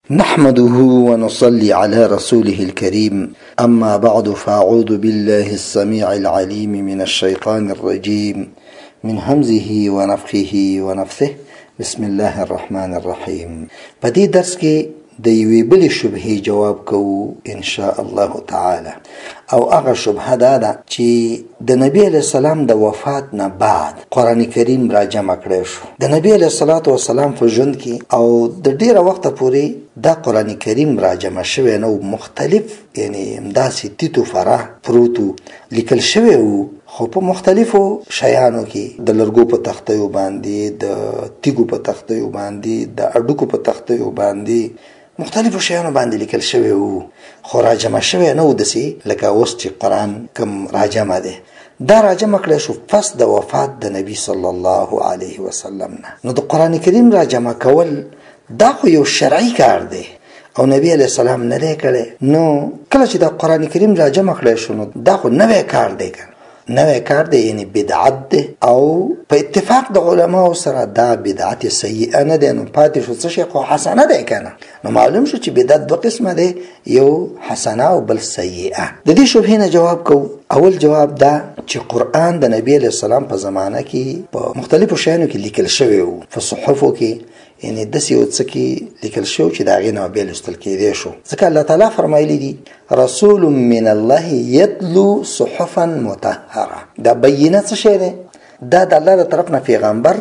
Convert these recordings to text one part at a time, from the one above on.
نحمده ونصلي على رسوله الكريم. أما بعد فأعوذ بالله السميع العليم من الشيطان الرجيم من همزه ونفخه ونفثه. بسم الله الرحمن الرحيم. په دې درس کې د یوې بلې شبهې جواب کوو ان شاء الله تعالی. او هغه شبهه دا ده چې د نبی علیه السلام د وفات نه بعد قرآن کریم را جمع کړی شو. د نبی علیه السلام په ژوند کې او د ډیره وخته پورې دا قرآن کریم را جمع شوی نو، مختلف یعنی داسې تیتو فرح پروتو لیکل شوی وو، خو په مختلفو شیانو کې د لرګو په تختیو باندې، د تیګو په تختیو باندې، د اډوکو په تختیو باندې، مختلفو شیانو باندې لیکل شوی وو، خو را جمع شوی نه و داسې لکه اوس چې قرآن کوم را جمع دی. دا را جمع کړی شو پس د وفات د نبی صلی الله علیه وسلم نه. نو د قرآن کریم را جمع کول دا خو یو شرعي کار دی او نبی علیه السلام نه دی کړی. نو کله چې د قرآن کریم را جمع کړی شو نو دا خو نوی کار دی، نوی کار دی، یعنی بدعت دی، او په اتفاق د علماو سره دا بدعت سیئه نه دی. نو پاتې شو څه شی؟ خو حسنه دی کنه. نو معلوم شو چې بدعت دو قسمه دی، یو حسنه او بل سیئه. د دې شبهې نه جواب کوو. اول جواب دا چې قرآن د نبی علیه السلام په زمانه کې په مختلفو شیانو کې لیکل شوی وو، په صحفو کې، یعنی داسې یو څه کې لیکل شو چې د هغې نه بیا لوستل کېدی شو. ځکه الله تعالی فرمایلی دي رسول من الله یتلو صحفا مطهره. دا بینه څه شی دی؟ دا د الله د طرف نه پیغمبر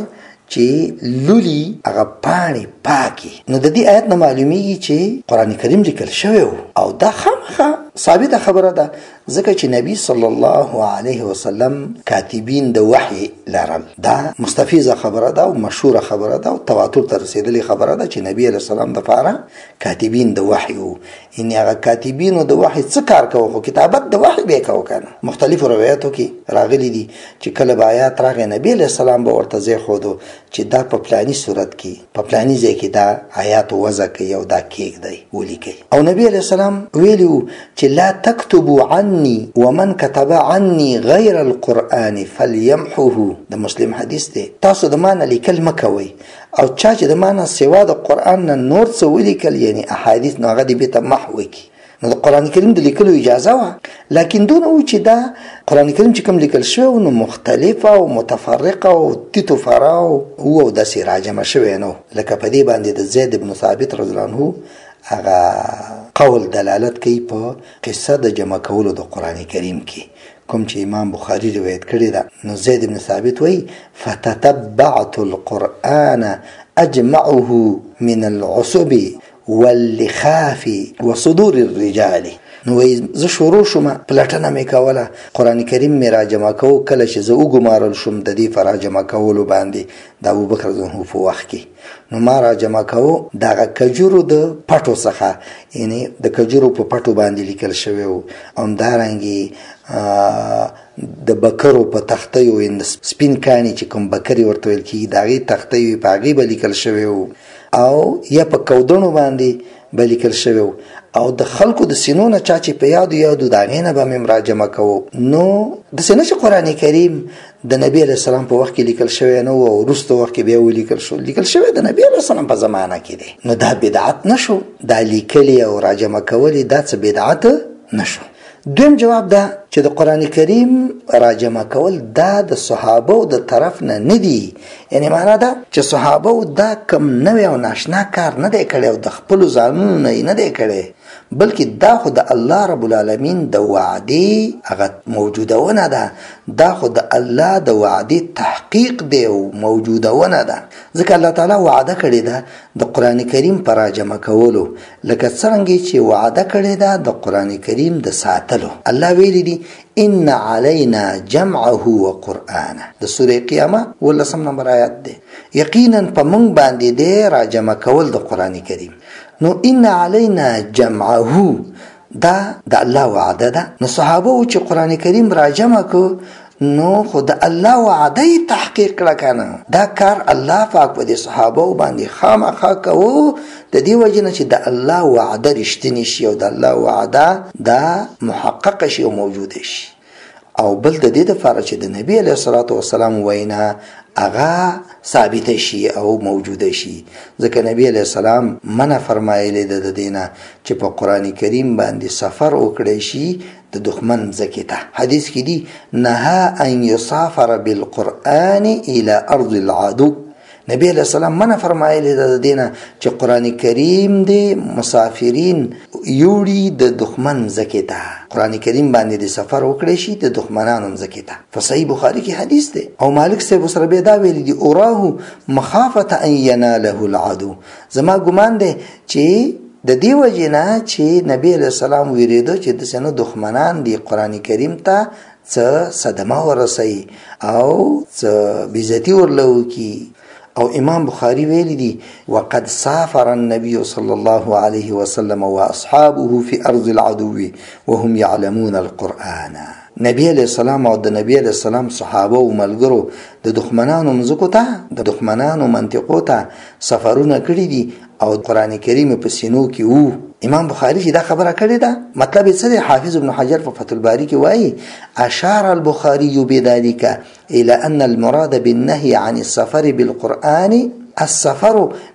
چې لولي هغه پاڼې پاکي. نو د دې آیت نه معلومیږي چې قرآن کریم لیکل شوی وو، او دا خامخا ثابته خبره ده، ځکه چې نبی صلی الله علیه وسلم کاتبین د وحی لرل. دا مستفیضه خبره ده او مشهوره خبره ده او تواتر ته رسیدلې خبره ده چې نبی علیه السلام دپاره کاتبین د وحی وو. یعنې هغه کاتبینو د وحی څه کار کوو؟ خو کتابت د وحی به یې کوو که نه. مختلفو روایاتو کې راغلي دي چې کله به آیات راغی نبی علیه السلام به ورته ځای ښودو چې دا په پلاني صورت کې په پلاني ځای کې دا آیات وضع کوي او دا کېږدئ ولیکئ. او نبی علیه السلام ویلي وو چې لا تكتبوا عني ومن كتب عني غير القرآن فليمحوه. د مسلم حدیث دی، تاسو د ما نه لیکل مه کوئ، او چا چې د ما نه سوا د قرآن نه نور څه ولیکل یعنی احادیث، نو هغه دې بېرته محو کړي. نو د قرآن کریم د لیکلو اجازه وه، لیکن دونه و چې دا قرآن کریم چې کوم لیکل شوی نو مختلفه او متفرقه او تیتو فرا او داسې راجمع شوی نو. لکه په دې باندې د زید بن ثابت رضی الله عنه هغه قول دلالت کوي په قصه د جمع کولو د قرآن کریم کې، کوم چې امام بخاری روایت کړی ده. نو زید بن ثابت وایي فتتبعت القرآن اجمعه من العصب واللخاف وصدور الرجال. نو زه شروع شوم پلټنه مې کوله، قرآن کریم مې را جمع کوو. کله چې زه وګمارل شوم د دې په را جمع کولو باندې د ابوبکر رضی الله عنه په وخت کې، نو ما را جمع کوو د هغه کجورو د پټو څخه، یعنی د کجورو په پټو باندې لیکل شوی وو، او همدارنګې د بکرو په تختیو، یعنې سپین کاڼي چې کوم بکرې ورته ویل کېږي د هغې تختیو په هغې به لیکل شوی وو، او یا په کودڼو باندې به لیکل شوی وو، او د خلکو د سینو نه چا چې په یادو د هغې نه به مې مراجمه کوو. نو داسې نه چې قرآن کریم د نبی علیه السلام په وخت کې لیکل شوی نه و او وروسته وخت کې بیا ولیکل شو، لیکل شوی د نبی علیه السلام په زمانه کې دی. نو دا بدعت نه شو، دا لیکلي او راجمه کولي دا څه بدعت نه شو. دویم جواب دا چې د قرآن کریم راجمع کول دا د صحابو د طرف نه دی، یعنی معنا دا چې صحابو دا کم نوی او ناشنا کار نه دی کړی او د خپلو ځانونو نه دی کړی، بلکې دا خو د الله رب العالمین د وعدې هغه موجودونه ده، دا خو د الله د وعدې تحقیق دی او موجودونه ده. ځکه الله تعالی وعده کړې ده د قرآن کریم په راجمع کولو، لکه څرنګه چې وعده کړې ده د قرآن کریم د ساتلو. الله ویلي دي ان علینا جمعه وقرآنه، د سوره قیامه 18 نمبر آیات دی. یقینا په موږ باندې دی راجمع کول د قرآن کریم. نو ان علینا جمعه دا د الله وعده ده. نو صحابه چې قرآن کریم راجمع کو نو خو د الله وعده تحقیق کړه کنه. دا کار الله پاک په دې صحابه باندې خامخا کوو، د دې وجه نه چې د الله وعده رښتینی شي او د الله وعده دا محقق شي او موجود شي. او بل د دې لپاره چې د نبی علیه الصلاۃ والسلام وینا هغه ثابت شي او موجوده شي. ځکه نبی علیه السلام منع فرمایلی د دینه چې په قران کریم باندې سفر وکړي شي د دښمن ځکه ته. حدیث کې دی نهى ان يسافر بالقران الى ارض العدو. نبی علیہ السلام منع فرمایلی د دینه چې قران کریم دی مسافرین یوړي د دښمن ځکه ته، قران کریم باندې د سفر وکړي شي د دښمنانو ځکه ته. په صحیح بخاری کې حدیث دی او مالک صاحب سره به دا ویل دي اوراه مخافه ان يناله العدو. زما ګمان دی چې د دې وجنه چې نبی علیہ السلام ویریدو چې د سينو دښمنان دی قران کریم ته څه صدمه ورسي او څه بیزتی ورلو کی. او امام بخاری ویلی دی وقد سافر النبي صلى الله عليه وسلم واصحابه في ارض العدو وهم يعلمون القرآن. نبی علیہ السلام او د نبی علیہ السلام صحابه او ملګرو د دښمنانو مزکو ته د دښمنانو منطقو ته سفرونه کړی دي او قران کریم په سینو کې وو. امام بخاری چې دا خبره کړې ده مطلب یې څه دی؟ حافظ ابن حجر په فتح الباری کې وایي اشار البخاري بذلك الى ان المراد بالنهي عن السفر بالقران السفر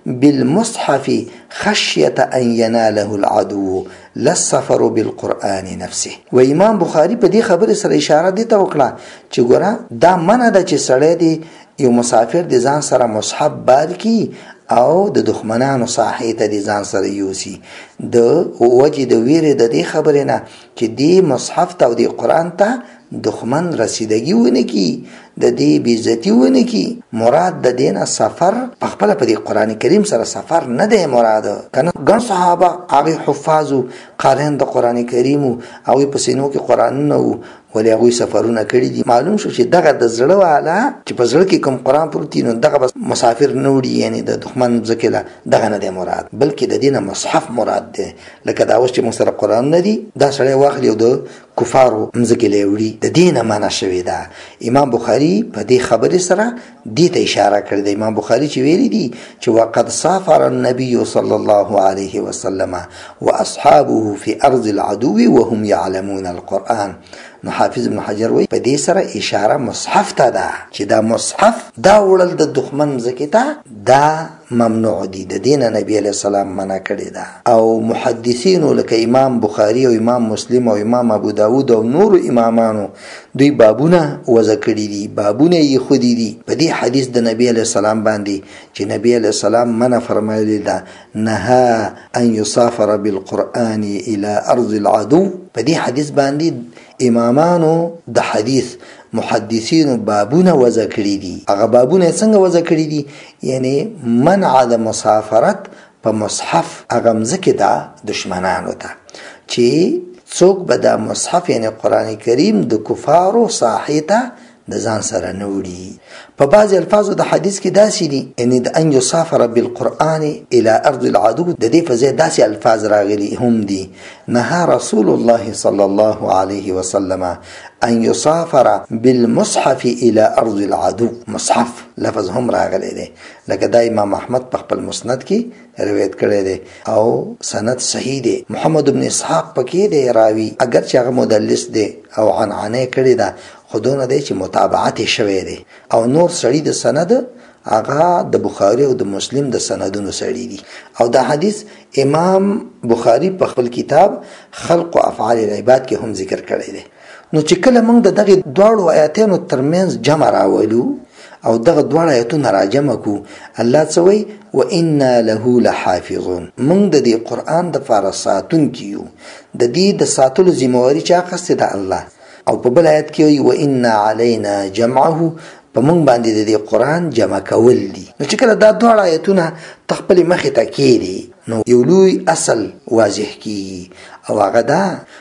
بالمصحف خشيه ان يناله العدو لا السفر بالقران نفسه. و امام بخاری په دې خبره سره اشاره دي ته وکړه چې ګوره دا منه ده چې سړی دی یو مسافر د ځان سره مصحف بار کی او د دښمنانو ساحې ته د ځان سره یوسي د وجه د ویره د دې خبرې نه چې دی مصحف ته او د قران ته دښمن رسیدګي ونه کی د دې بیزتی ونه کی. مراد د دینه سفر په خپل په دې قران کریم سره سفر نه دی مراد. کنه ګڼ صحابه هغه حفاظو قارئین د قران کریم او په سینو کې قران نو ولې هغه سفرونه کړی دي. معلوم شو چې دغه د زړه والا چې په زړه کې کوم قران پروت نو دغه بس مسافر نه وړي، یعنی د دښمن ځکه دغه نه دی مراد بلکې د دینه مصحف مراد دی. لکه دا اوس چې موږ سره قران نه دی دا سړی واخلي او د کفارو مزګه لوړي د دینه معنا شوی دا. امام بخاری په دې خبرې سره دې ته اشاره کړې ده. امام بخاری چې ویلي دي چې وقد سافر النبي صلى الله عليه وسلم واصحابه في ارض العدو وهم يعلمون القرآن. نو حافظ ابن حجر وی په دې سره اشاره مصحف ته ده چې دا مصحف دا وړل د دښمن ځکه ته دا ممنوع دي. د دین نبی علیہ السلام منع کړی ده. او محدثین لکه امام بخاری او امام مسلم او امام ابو داود او نور امامانو دوی بابونه وضع کړی دي، بابونه یې خودي دي په دې حدیث د نبی علیہ السلام باندې چې نبی علیہ السلام منع فرمایلی ده نهى ان يسافر بالقرآن الى ارض العدو. په دې حدیث باندې امامانو د حدیث محدثین بابونه وضع کړی دي. هغه بابونه څنګه وضع کړی دي؟ یعنی منع د مسافرت په مصحف هغه مزکه ده دشمنانو ته چې څوک به د مصحف یعنی قران کریم د کفارو ساحې ته د ځان سره نه وړي. په بعض الفاظو د حدیث کې داسې دي یعنی د ان يسافر بالقرآن الى ارض العدو د دې په ځای داسې الفاظ راغلي هم دي نهى رسول الله صلى الله عليه وسلم ان يسافر بالمصحف الى ارض العدو. مصحف لفظ هم راغلی دی لکه دا امام احمد په خپل مسند کې روایت کړی دی او سند صحیح دی. محمد بن اسحاق پکې دی راوی اگر چې هغه مدلس دی او عنعنه کړی ده خودونه دی چې متابعت شوی دی او نور سړي د سند هغه د بخاری او د مسلم د سندونو سړي دي. او دا حدیث امام بخاری په خپل کتاب خلق و افعال العباد کې هم ذکر کړی دی. نو چې کله موږ د دغه دواړو آیاتونو ترمنځ جمع راولو او دغه دواړه آیاتونه راجمع کو الله څه وایي وإنا له لحافظون. موږ د دې قرآن د فارساتون کیو د دې د ساتلو ذمہواری چا اخیستې ده الله. او په بل آیت کې وایي وإنا علينا جمعه په موږ باندې د دې قرآن جمع کول دي. نو چې کله دا دواړه آیتونه تخپل مخې ته کېږي نو یو لوی اصل واضح کیږي او هغه دا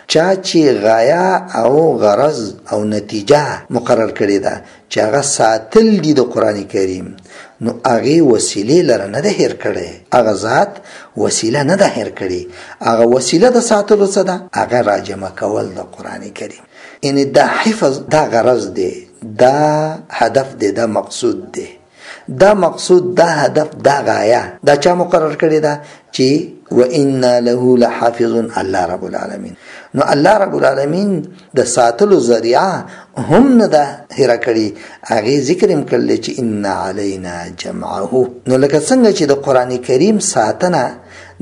چې غایه او غرض او نتیجه مقرر کړي ده چې هغه ساتل دي د قرآن کریم نو هغه وسیله لره نه ده هیر کړي، هغه ذات وسیله نه ده هیر کړي، هغه وسیله د ساتلو څه ده هغه راجمع کول د قرآن کریم. ان دا حفظ دا غرض دی، دا هدف دی، دا مقصود دی، دا مقصود دا هدف دا غایه دا چا مقرر کړی ده چې وإنا له لحافظون الله رب العالمین. نو الله رب العالمین د ساتلو ذریعہ هم نه ده هیره کړي. هغې ذکر هم کړلی چې ان علینا جمعه. نو لکه څنګه چې د قرآن کریم ساتنه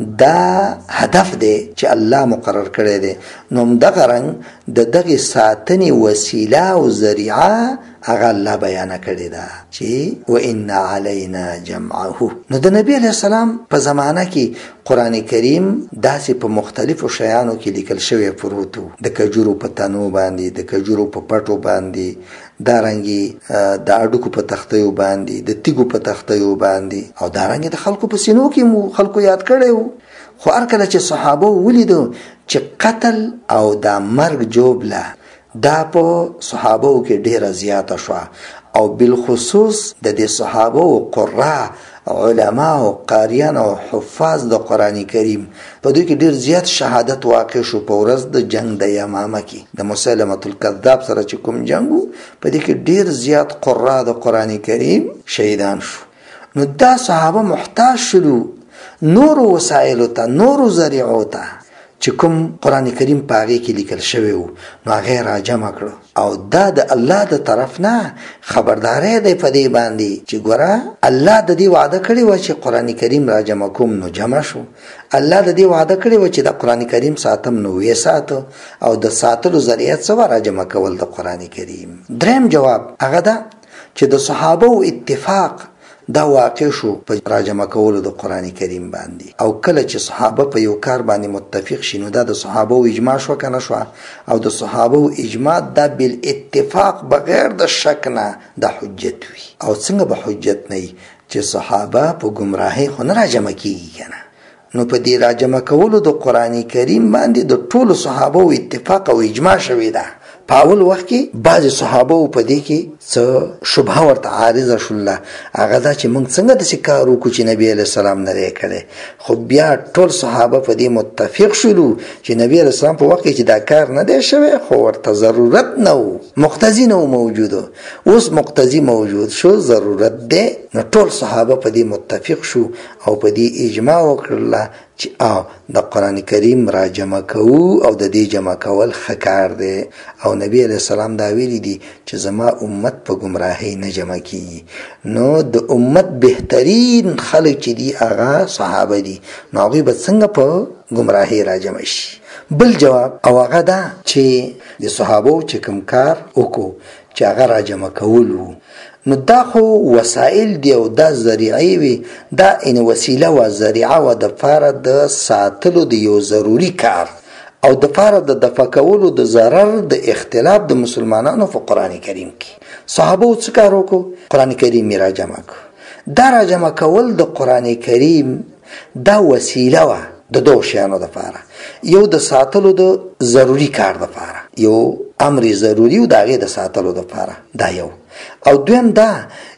دا هدف دی چې الله مقرر کړی دی، نو همدغه رنګ د دغې ساتنې وسیله او ذریعه هغه الله بیانه کړې ده چې وان علینا جمعه. نو د نبی علیه السلام په زمانه کې قرآن کریم داسې په مختلفو شیانو کې لیکل شوی پروت و، د کجورو په تنو باندې، د کجورو په پټو باندې، دارنګي د اډوکو په تختیو باندې، د تیګو په تختیو باندې، او دارنګي د خلکو په سینو کې مو خلکو یاد کړی و. خو هر کله چې صحابه ولیدو چې قتل او دا مرګ جوبله دا په صحابه کې ډیره زیاته شوه، او بالخصوص د دې صحابه او قراء علما او قاریان او حفاظ د قرآن کریم په دوی کې ډیر زیات شهادت واقع شو. په ورځ د جنگ د یمامه کې د مسلمة الکذاب سره چې کوم جنگ و، په دې کې ډیر زیات قراء د قرآن کریم شهیدان شو. نو دا صحابه محتاج شلو نورو وسایلو ته، نورو ذریعو ته چې کوم قرآن کریم په هغې کې لیکل شوی و، نو هغې را جمع کړو. او دا د الله د طرف نه خبرداری دی په دې باندې چې ګوره الله د دې وعده کړې وه چې قرآن کریم را جمع کوم، نو جمع شو. الله د دې وعده کړې وه چې د قرآن کریم ساتم، نو ویې ساته. او د ساتلو ذریعه څه وه؟ را جمع کول د قرآن کریم. دریم جواب هغه ده چې د صحابو اتفاق دا واقع شو په راجمع کولو د قرآن کریم باندې. او کله چې صحابه په یو کار باندې متفق شي، نو دا د صحابه و اجماع شو که نه شوه؟ او د صحابه و اجماع دا بالاتفاق بغیر د شک نه د حجت وي. او څنګه به حجت نه وي چې صحابه په گمراهۍ خو نه راجمع کیږي که نه؟ نو په دې راجمع کولو د قرآن کریم باندې د ټولو صحابه و اتفاق او اجماع شوی ده. په اول وخت کې بعضې صحابه په دې کې څه شبهه ورته عارضه شوله، هغه دا چې موږ څنګه داسې کار وکړو چې نبي علیه السلام نه دی کړی. خو بیا ټول صحابه په دې متفق شولو چې نبي علیه السلام په وخت کې چې دا کار نه دی شوی، خو ورته ضرورت نه و، مقتضي نه و موجود. اوس مقتضي موجود شو، ضرورت دی. نو ټول صحابه په دې متفق شو او په دې اجماع وکړله چې د قرآن کریم را جمع کوو، او د دې جمع کول ښه کار دی. او نبی علیه السلام دا ویلي دي چې زما امت په گمراهۍ نه جمع کیږي. نو د امت بهترین خلک چې دي هغه صحابه دي، نو هغوی به څنګه په گمراهۍ را جمع شي؟ بل جواب او هغه دا چې د صحابو چې کوم کار وکړو چې هغه را جمع کولو، نو دا خو وسایل دی او دا ذریعې وي، دا این وسیله و ذریعه و د پاره د ساتلو د یو ضروري کار او د پاره د دفع کولو د ضرر د اختلاف د مسلمانانو په قرآن کریم کې. صحابه څه کار وکړو؟ قرآن کریم یې را جمع کړو. دا را جمع کول د قرآن کریم دا وسیله وه د دوه شیانو دپاره. یو د ساتلو د ضروري کار دپاره، یو امر ضروري و د هغې د ساتلو دپاره، دا یو. او دویم دا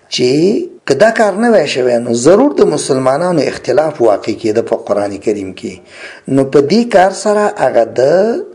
چې که دا کار نه وای شوی، نو ضرور د مسلمانانو اختلاف واقع کېده په قرآن کریم کې. نو په دې کار سره هغه د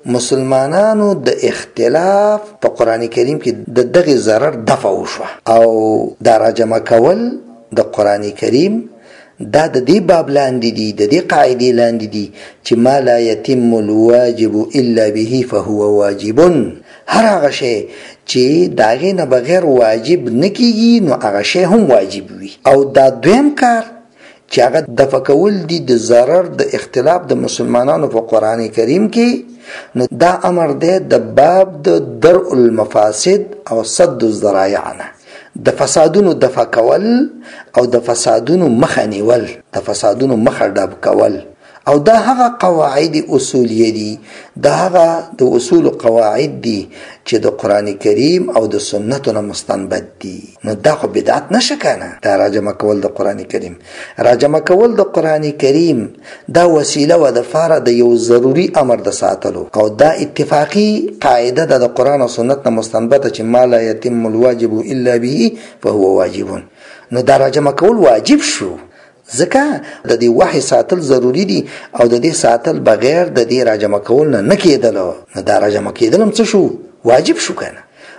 مسلمانانو د اختلاف په قرآن کریم کې د دغې ضرر دفع وشوه. او دا را جمع کول د قرآن کریم دا د دې باب لاندې دي، د دې قاعدې لاندې دي چې ما لا یتم الواجب الا به فهو واجب. هر هغه شی چې د هغې نه بغیر واجب نه کېږي، نو هغه شی هم واجب وي. او دا دویم کار چې هغه دفع کول دي د ضرر د اختلاف د مسلمانانو په قرآن کریم کې، نو دا امر دی د باب د درء المفاسد او صد الذرایع نه، د فسادونو دفع کول او د فسادونو مخه نیول، د فسادونو مخه ډب کول. او دا هغه قواعد اصولیه دي، دا هغه د اصول قواعد دي چې د قرآن کریم او د سنتو نه مستنبط دي. نو دا خو بدعت نشه کنه. دا راجمع کول د قرآن کریم، راجمع کول د قرآن کریم دا وسیله و د فاره د یو ضروري امر د ساتلو، او دا اتفاقی قاعده ده د قرآن او سنت نه مستنبطه چې ما لا یتم الواجب الا به فهو واجب. نو دا راجمع کول واجب شو، ځکه د دې وحی ساتل ضروری دي، او د دې ساتل بغیر د دې راجمع کول نه کېدل. نو دا راجمع کېدل هم څه شو؟ واجب شو کنه.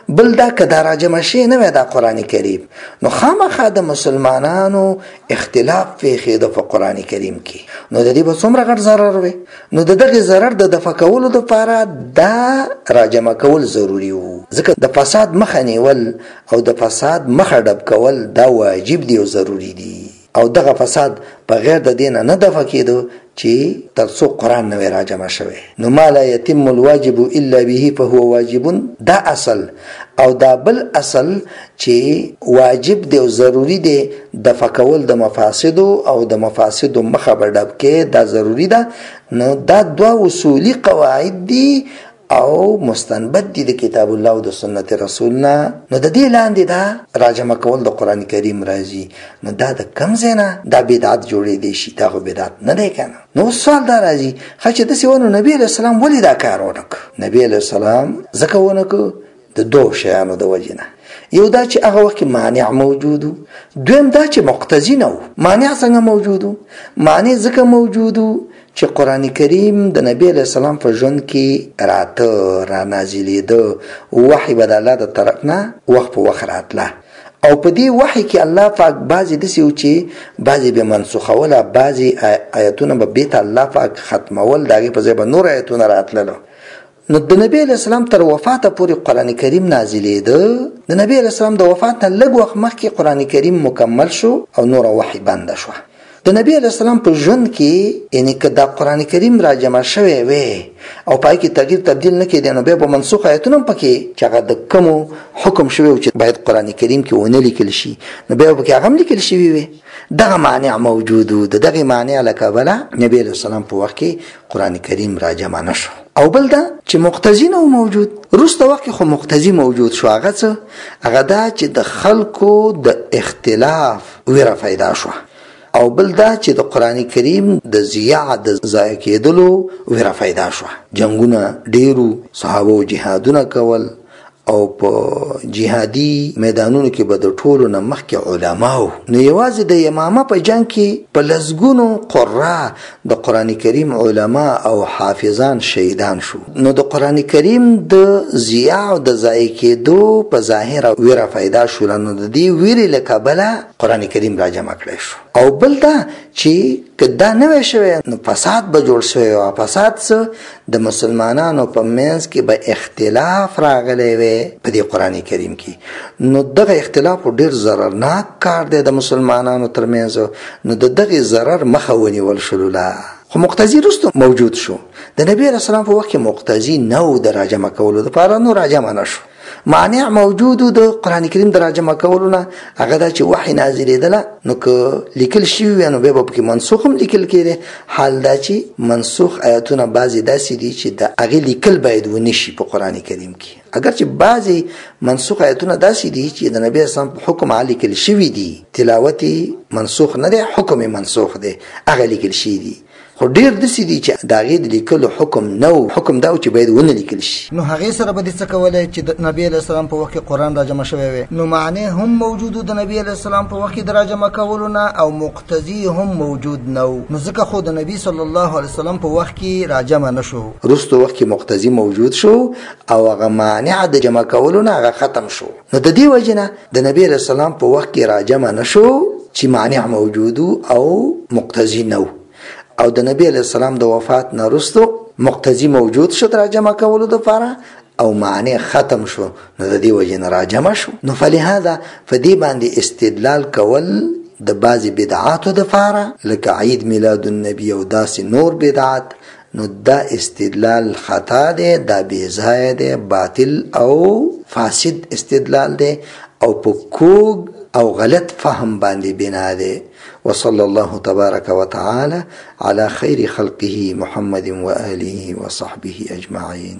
بل دا که دا راجمع شي نه وای دا قرآن کریم نو خامخا د مسلمانانو اختلاف پیښېده په قرآن کریم کې نو د دې به څومره غټ ضرر وي نو د دغه ضرر د دفع کولو دپاره دا راجمع کول ضروري وو ځکه د فساد مخه نیول او د فساد مخه ډب کول دا واجب دی او ضروري دی او دغه فساد بغیر د دینه نه دفع کېدو چې تر څو قرآن نه وي راجمع شوی نو ما لا یتم الواجب الا به فهو واجب دا اصل او دا بل اصل چې واجب دی او ضروری دی دفع کول د مفاسدو او د مفاسدو مخه به ډب کې دا ضروری ده نو دا دوه اصولي قواعد دي او مستنبت دي د کتاب الله او د سنت رسولنا نو د دې لاندې دا راجمع کول د قرآن کریم راځي نو دا د کم ځای نه دا بدعت جوړېدی شي دا خو بدعت نه دی که نه نو سوال دا راځي ښه چې داسې ونو نبي علیه السلام ولې دا کار ونه کړ نبي علیه السلام ځکه ونه کړ د دوه شیانو د وجې نه یو دا چې هغه وخت کې مانع موجود و دویم دا چې مقتضي نه و مانع څنګه موجود و مانع ځکه موجود و چې قرآن کریم د نبی علیه السلام په ژوند کې راته را نازلېده وحی به د الله د طرف نه وخت په وخت راتله او په دې وحی کې الله پاک بعضې داسې و چې بعضې به منسوخوله بعضې آیتونه به بیرته الله پاک ختمول د هغې په ځای به نور آیتونه راتلله نو د نبی علیه السلام تر وفاته پورې قرآن کریم نازلېده د نبی علیه السلام د وفات نه لږ وخت مخکې قرآن کریم مکمل شو او نوره وحی بنده شوه د نبی علیه السلام په ژوند کې یعنی که دا قرآن کریم را جمع شوی وی او پای کې تغییر تبدیل نه کېدی نو بیا به منسوخ آیتونه هم پکې چې هغه د کومو حکم شوی و چې باید قرآن کریم کې ونه لیکل شي نو بیا به پکې هغه هم لیکل شوي وي دغه مانع موجود و د دغې مانع له کبله نبی علیه السلام په وخت کې قرآن کریم را جمع نه شو او بل دا چې مقتضي نه موجود وروسته وخت کې خو مقتضي موجود شو هغه څه هغه دا چې د خلکو د اختلاف ویره پیدا شوه او بل دا چې د قرآن کریم د ضیاع د ضایع کېدلو ویره پیدا شوه جنګونه ډیرو صحابو جهادونه کول او په جهادي میدانونو کې به د ټولو نه مخکې علماو نو یوازې د یمامه په جنګ کې په لسګونو قرا د قرآن کریم علما او حافظان شهیدان شو نو د قرآن کریم د ضیاع او د ضایع کېدو په ظاهره ویره پیدا شوله نو د دې ویرې له کبله قرآن کریم را جمع کړی شو او بل دا چې که دا نه وی شوی نو فساد به جوړ شوی او فساد څه د مسلمانانو په منځ کې به اختلاف راغلی وی په دې قرآن کریم کې نو دغه اختلاف ډېر ضررناک کار دی د مسلمانانو ترمنځ نو د دغې ضرر مخه ونیول شلوله خو مقتضي وروسته موجود شو د نبي علیه السلام په وخت کې مقتضي نه و د راجمع کولو دپاره نو راجمع نه شو مانع موجود د قرآن کریم د راجمع کولو نه هغه دا چې وحی نازلېدله نو که لیکل شوي وي نو بیا به پکې منسوخ هم لیکل کېدی حال دا چې منسوخ آیتونه بعضې داسې دي چې د هغې لیکل باید ونه شي په قرآن کریم کې اگر چې بعضې منسوخ آیتونه داسې دي چې د نبي اسلام په حکم هغه لیکل شوي دي تلاوت منسوخ نه دی حکم منسوخ دی هغه لیکل شوي دي خو ډیر داسې دي چې د هغې د لیکلو حکم نه و حکم دا و چې باید ونه لیکل شي نو هغې سره به دې څه کولی چې د نبي علیه السلام په وخت کې قرآن راجمع شوی وی نو معنی هم موجود و د نبي علیه السلام په وخت کې د راجمع کولو نه او مقتضي هم موجود نه و نو ځکه خو د نبي صلی الله علیه وسلم په وخت کې راجمع نه شو وروسته وخت کې مقتضي موجود شو او هغه مانع د جمع کولو نه هغه ختم شو نو د دې وجې نه د نبي علیه السلام په وخت کې راجمع نه شو چې مانع موجود او مقتضي نه و او د نبی علیه السلام د وفات نه وروسته مقتضي موجود شو د راجمع کولو دپاره او معنی ختم شو نو د دې وجې نه راجمع شو نو فلهذا په دې باندې استدلال کول د بعضې بدعاتو دپاره لکه عید میلاد النبي او داسې نور بدعات نو دا استدلال خطا دی دا بېځایه دی باطل او فاسد استدلال دی او په کوږ او غلط فهم باندې بنا دی وصلى الله تبارك وتعالى على خير خلقه محمد وآله وصحبه أجمعين